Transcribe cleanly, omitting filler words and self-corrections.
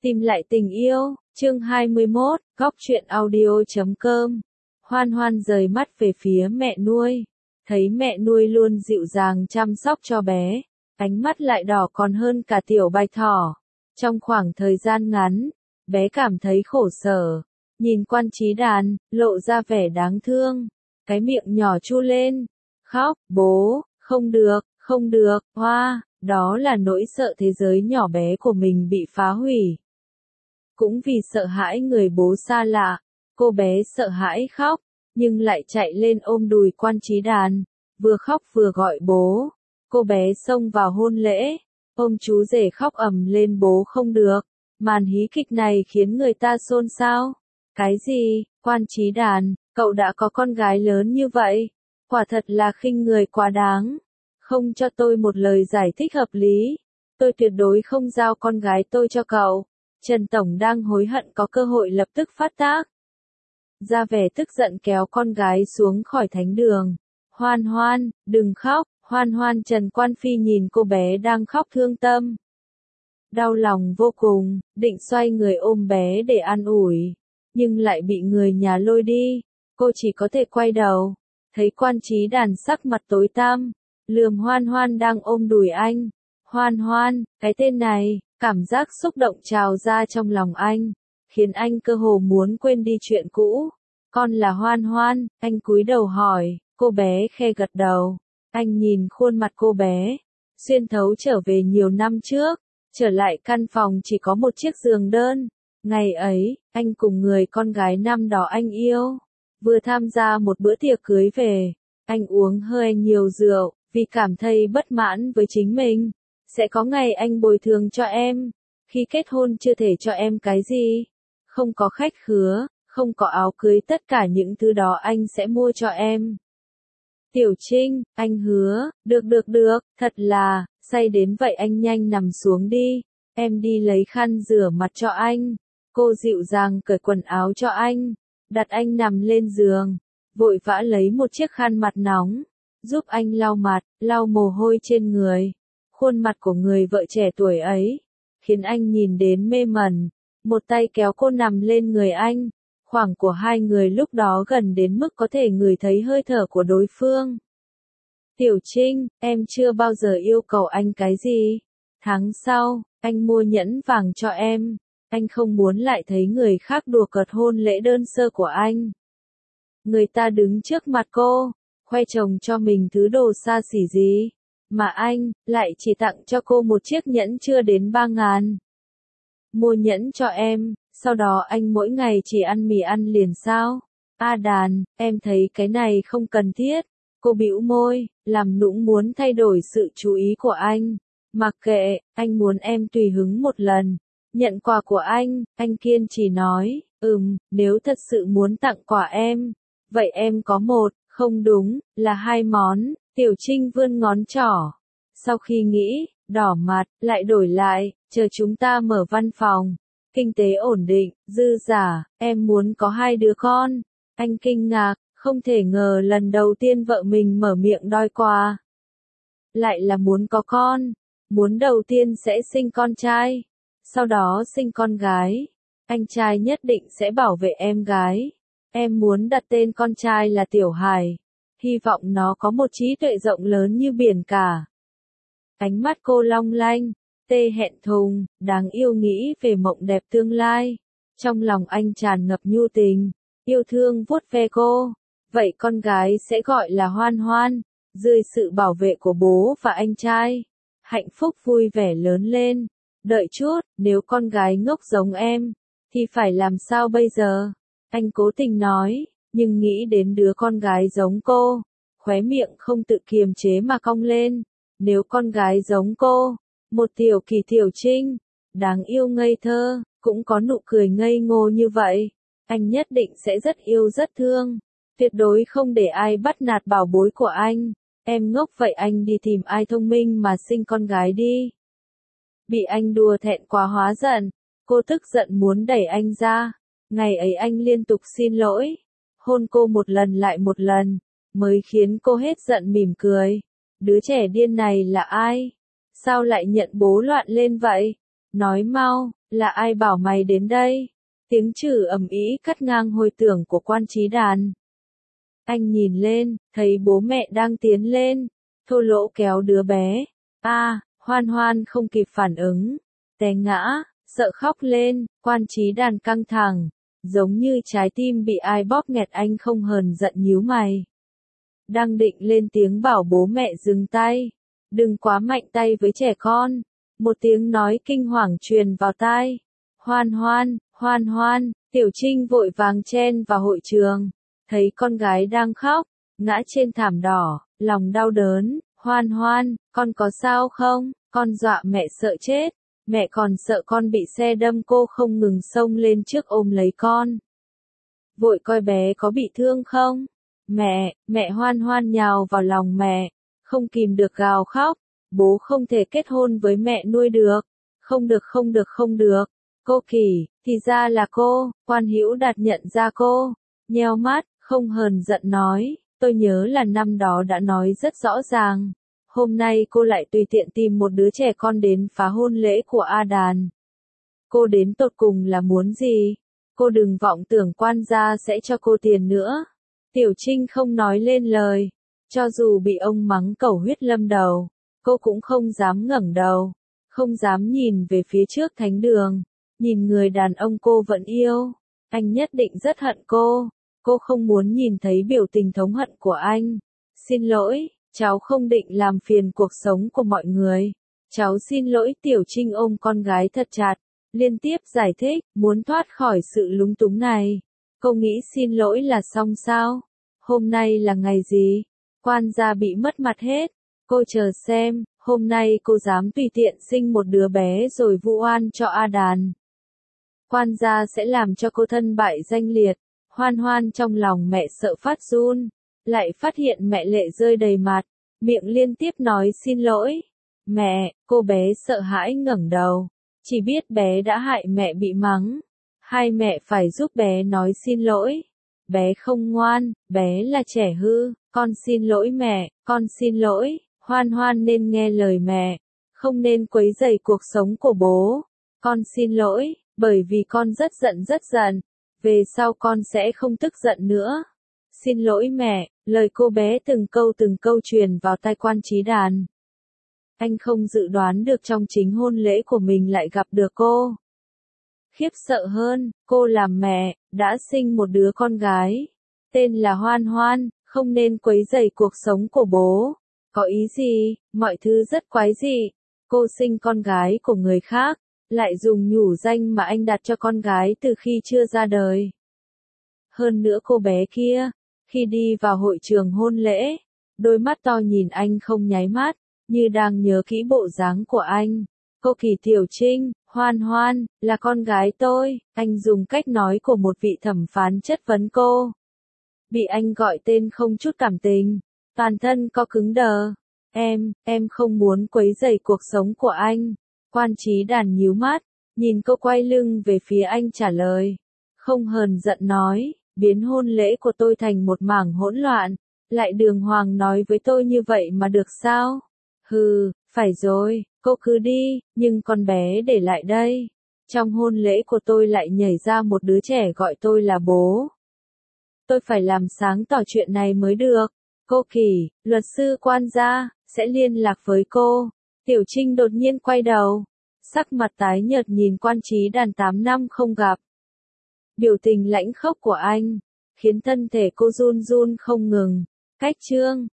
Tìm lại tình yêu, chương 21, góc truyện audio.com. Hoan Hoan rời mắt về phía mẹ nuôi, thấy mẹ nuôi luôn dịu dàng chăm sóc cho bé, ánh mắt lại đỏ còn hơn cả tiểu bạch thỏ. Trong khoảng thời gian ngắn, bé cảm thấy khổ sở, nhìn Quan Chí Đàn, lộ ra vẻ đáng thương, cái miệng nhỏ chu lên, khóc, bố, không được, Hoa, đó là nỗi sợ thế giới nhỏ bé của mình bị phá hủy. Cũng vì sợ hãi người bố xa lạ, cô bé sợ hãi khóc, nhưng lại chạy lên ôm đùi Quan Chí Đàn, vừa khóc vừa gọi bố. Cô bé xông vào hôn lễ, ôm chú rể khóc ầm lên bố không được. Màn hí kịch này khiến người ta xôn xao. Cái gì, Quan Chí Đàn, cậu đã có con gái lớn như vậy? Quả thật là khinh người quá đáng. Không cho tôi một lời giải thích hợp lý. Tôi tuyệt đối không giao con gái tôi cho cậu. Trần Tổng đang hối hận có cơ hội lập tức phát tác. Ra vẻ tức giận kéo con gái xuống khỏi thánh đường. Hoan Hoan, đừng khóc. Hoan Hoan. Trần Quan Phi nhìn cô bé đang khóc thương tâm. Đau lòng vô cùng, định xoay người ôm bé để an ủi. Nhưng lại bị người nhà lôi đi. Cô chỉ có thể quay đầu. Thấy Quan Chí Đàn sắc mặt tối tăm. Lườm Hoan Hoan đang ôm đùi anh. Hoan Hoan, cái tên này, cảm giác xúc động trào ra trong lòng anh. Khiến anh cơ hồ muốn quên đi chuyện cũ. Con là Hoan Hoan, anh cúi đầu hỏi, cô bé khe gật đầu. Anh nhìn khuôn mặt cô bé. Xuyên thấu trở về nhiều năm trước. Trở lại căn phòng chỉ có một chiếc giường đơn. Ngày ấy, anh cùng người con gái năm đó anh yêu. Vừa tham gia một bữa tiệc cưới về. Anh uống hơi nhiều rượu, vì cảm thấy bất mãn với chính mình. Sẽ có ngày anh bồi thường cho em. Khi kết hôn chưa thể cho em cái gì. Không có khách khứa, không có áo cưới, tất cả những thứ đó anh sẽ mua cho em. Tiểu Trinh, anh hứa, được, thật là, say đến vậy anh nhanh nằm xuống đi. Em đi lấy khăn rửa mặt cho anh. Cô dịu dàng cởi quần áo cho anh. Đặt anh nằm lên giường. Vội vã lấy một chiếc khăn mặt nóng. Giúp anh lau mặt, lau mồ hôi trên người. Khuôn mặt của người vợ trẻ tuổi ấy. Khiến anh nhìn đến mê mẩn. Một tay kéo cô nằm lên người anh. Khoảng của hai người lúc đó gần đến mức có thể ngửi thấy hơi thở của đối phương. Tiểu Trinh, em chưa bao giờ yêu cầu anh cái gì. Tháng sau, anh mua nhẫn vàng cho em. Anh không muốn lại thấy người khác đùa cợt hôn lễ đơn sơ của anh. Người ta đứng trước mặt cô, khoe chồng cho mình thứ đồ xa xỉ gì. Mà anh, lại chỉ tặng cho cô một chiếc nhẫn chưa đến 3.000. Mua nhẫn cho em, sau đó anh mỗi ngày chỉ ăn mì ăn liền sao? Đàn, em thấy cái này không cần thiết. Cô bĩu môi, làm nũng muốn thay đổi sự chú ý của anh. Mặc kệ, anh muốn em tùy hứng một lần. Nhận quà của anh kiên trì nói, nếu thật sự muốn tặng quà em, vậy em có một, không đúng, là 2 món. Tiểu Trinh vươn ngón trỏ. Sau khi nghĩ, đỏ mặt, lại đổi lại, chờ chúng ta mở văn phòng. Kinh tế ổn định, dư giả, em muốn có 2 đứa con. Anh kinh ngạc, không thể ngờ lần đầu tiên vợ mình mở miệng đòi quà. Lại là muốn có con. Muốn đầu tiên sẽ sinh con trai. Sau đó sinh con gái. Anh trai nhất định sẽ bảo vệ em gái. Em muốn đặt tên con trai là Tiểu Hải. Hy vọng nó có một trí tuệ rộng lớn như biển cả. Ánh mắt cô long lanh, tê hẹn thùng, đáng yêu nghĩ về mộng đẹp tương lai. Trong lòng anh tràn ngập nhu tình, yêu thương vuốt ve cô. Vậy con gái sẽ gọi là Hoan Hoan, dưới sự bảo vệ của bố và anh trai. Hạnh phúc vui vẻ lớn lên. Đợi chút, nếu con gái ngốc giống em, thì phải làm sao bây giờ? Anh cố tình nói, nhưng nghĩ đến đứa con gái giống cô, khóe miệng không tự kiềm chế mà cong lên. Nếu con gái giống cô, một Tiểu Kỳ Tiểu Trinh, đáng yêu ngây thơ, cũng có nụ cười ngây ngô như vậy, anh nhất định sẽ rất yêu rất thương. Tuyệt đối không để ai bắt nạt bảo bối của anh. Em ngốc vậy anh đi tìm ai thông minh mà sinh con gái đi. Bị anh đùa thẹn quá hóa giận, cô tức giận muốn đẩy anh ra. Ngày ấy anh liên tục xin lỗi, hôn cô một lần lại một lần, mới khiến cô hết giận mỉm cười. Đứa trẻ điên này là ai? Sao lại nhận bố loạn lên vậy? Nói mau, là ai bảo mày đến đây? Tiếng chửi ầm ĩ cắt ngang hồi tưởng của Quan Chí Đàn. Anh nhìn lên, thấy bố mẹ đang tiến lên, thô lỗ kéo đứa bé. Hoan Hoan không kịp phản ứng, té ngã, sợ khóc lên. Quan Chí Đàn căng thẳng, giống như trái tim bị ai bóp nghẹt. Anh không hờn giận nhíu mày, đang định lên tiếng bảo bố mẹ dừng tay, đừng quá mạnh tay với trẻ con. Một tiếng nói kinh hoàng truyền vào tai. Hoan Hoan, Hoan Hoan. Tiểu Trinh vội vàng chen vào hội trường, thấy con gái đang khóc, ngã trên thảm đỏ, lòng đau đớn. Hoan Hoan, con có sao không? Con dọa mẹ sợ chết, mẹ còn sợ con bị xe đâm. Cô không ngừng xông lên trước ôm lấy con, vội coi bé có bị thương không. Mẹ. Hoan Hoan nhào vào lòng mẹ, không kìm được gào khóc. Bố không thể kết hôn với mẹ nuôi được. Không được. Cô Kỳ, thì ra là cô. Quan Hữu Đạt nhận ra cô, nheo mắt, không hờn giận nói, tôi nhớ là năm đó đã nói rất rõ ràng. Hôm nay cô lại tùy tiện tìm một đứa trẻ con đến phá hôn lễ của A Đàn. Cô đến tột cùng là muốn gì? Cô đừng vọng tưởng quan gia sẽ cho cô tiền nữa. Tiểu Trinh không nói lên lời, cho dù bị ông mắng cẩu huyết lâm đầu, cô cũng không dám ngẩng đầu, không dám nhìn về phía trước thánh đường, nhìn người đàn ông cô vẫn yêu. Anh nhất định rất hận cô không muốn nhìn thấy biểu tình thống hận của anh. Xin lỗi, cháu không định làm phiền cuộc sống của mọi người. Cháu xin lỗi. Tiểu Trinh ôm con gái thật chặt, liên tiếp giải thích, muốn thoát khỏi sự lúng túng này. Cô nghĩ xin lỗi là xong sao? Hôm nay là ngày gì? Quan gia bị mất mặt hết. Cô chờ xem, hôm nay cô dám tùy tiện sinh một đứa bé rồi vu oan cho A Đàn. Quan gia sẽ làm cho cô thân bại danh liệt. Hoan Hoan trong lòng mẹ sợ phát run, lại phát hiện mẹ lệ rơi đầy mặt, miệng liên tiếp nói xin lỗi. Mẹ, cô bé sợ hãi ngẩng đầu, chỉ biết bé đã hại mẹ bị mắng. Hai mẹ phải giúp bé nói xin lỗi. Bé không ngoan, bé là trẻ hư, con xin lỗi mẹ, con xin lỗi. Hoan Hoan nên nghe lời mẹ, không nên quấy rầy cuộc sống của bố. Con xin lỗi, bởi vì con rất giận. Về sau con sẽ không tức giận nữa. Xin lỗi mẹ. Lời cô bé từng câu truyền vào tai Quan Chí Đàn. Anh không dự đoán được trong chính hôn lễ của mình lại gặp được cô. Khiếp sợ hơn, cô làm mẹ, đã sinh một đứa con gái, tên là Hoan Hoan, không nên quấy rầy cuộc sống của bố. Có ý gì? Mọi thứ rất quái dị. Cô sinh con gái của người khác, lại dùng nhủ danh mà anh đặt cho con gái từ khi chưa ra đời. Hơn nữa cô bé kia, khi đi vào hội trường hôn lễ, đôi mắt to nhìn anh không nháy mắt, như đang nhớ kỹ bộ dáng của anh. Cô Kỳ. Tiểu Trinh, Hoan Hoan, là con gái tôi. Anh dùng cách nói của một vị thẩm phán chất vấn cô. Bị anh gọi tên không chút cảm tình, toàn thân co cứng đờ. Em không muốn quấy rầy cuộc sống của anh. Quan Chí Đàn nhíu mắt, nhìn cô quay lưng về phía anh trả lời. Không hờn giận nói, biến hôn lễ của tôi thành một mảng hỗn loạn, lại đường hoàng nói với tôi như vậy mà được sao? Hừ, phải rồi, cô cứ đi, nhưng con bé để lại đây. Trong hôn lễ của tôi lại nhảy ra một đứa trẻ gọi tôi là bố. Tôi phải làm sáng tỏ chuyện này mới được. Cô Kỳ, luật sư Quan gia, sẽ liên lạc với cô. Tiểu Trinh đột nhiên quay đầu, sắc mặt tái nhợt nhìn Quan Chí Đàn 8 năm không gặp. Biểu tình lãnh khốc của anh, khiến thân thể cô run run không ngừng. Cách chương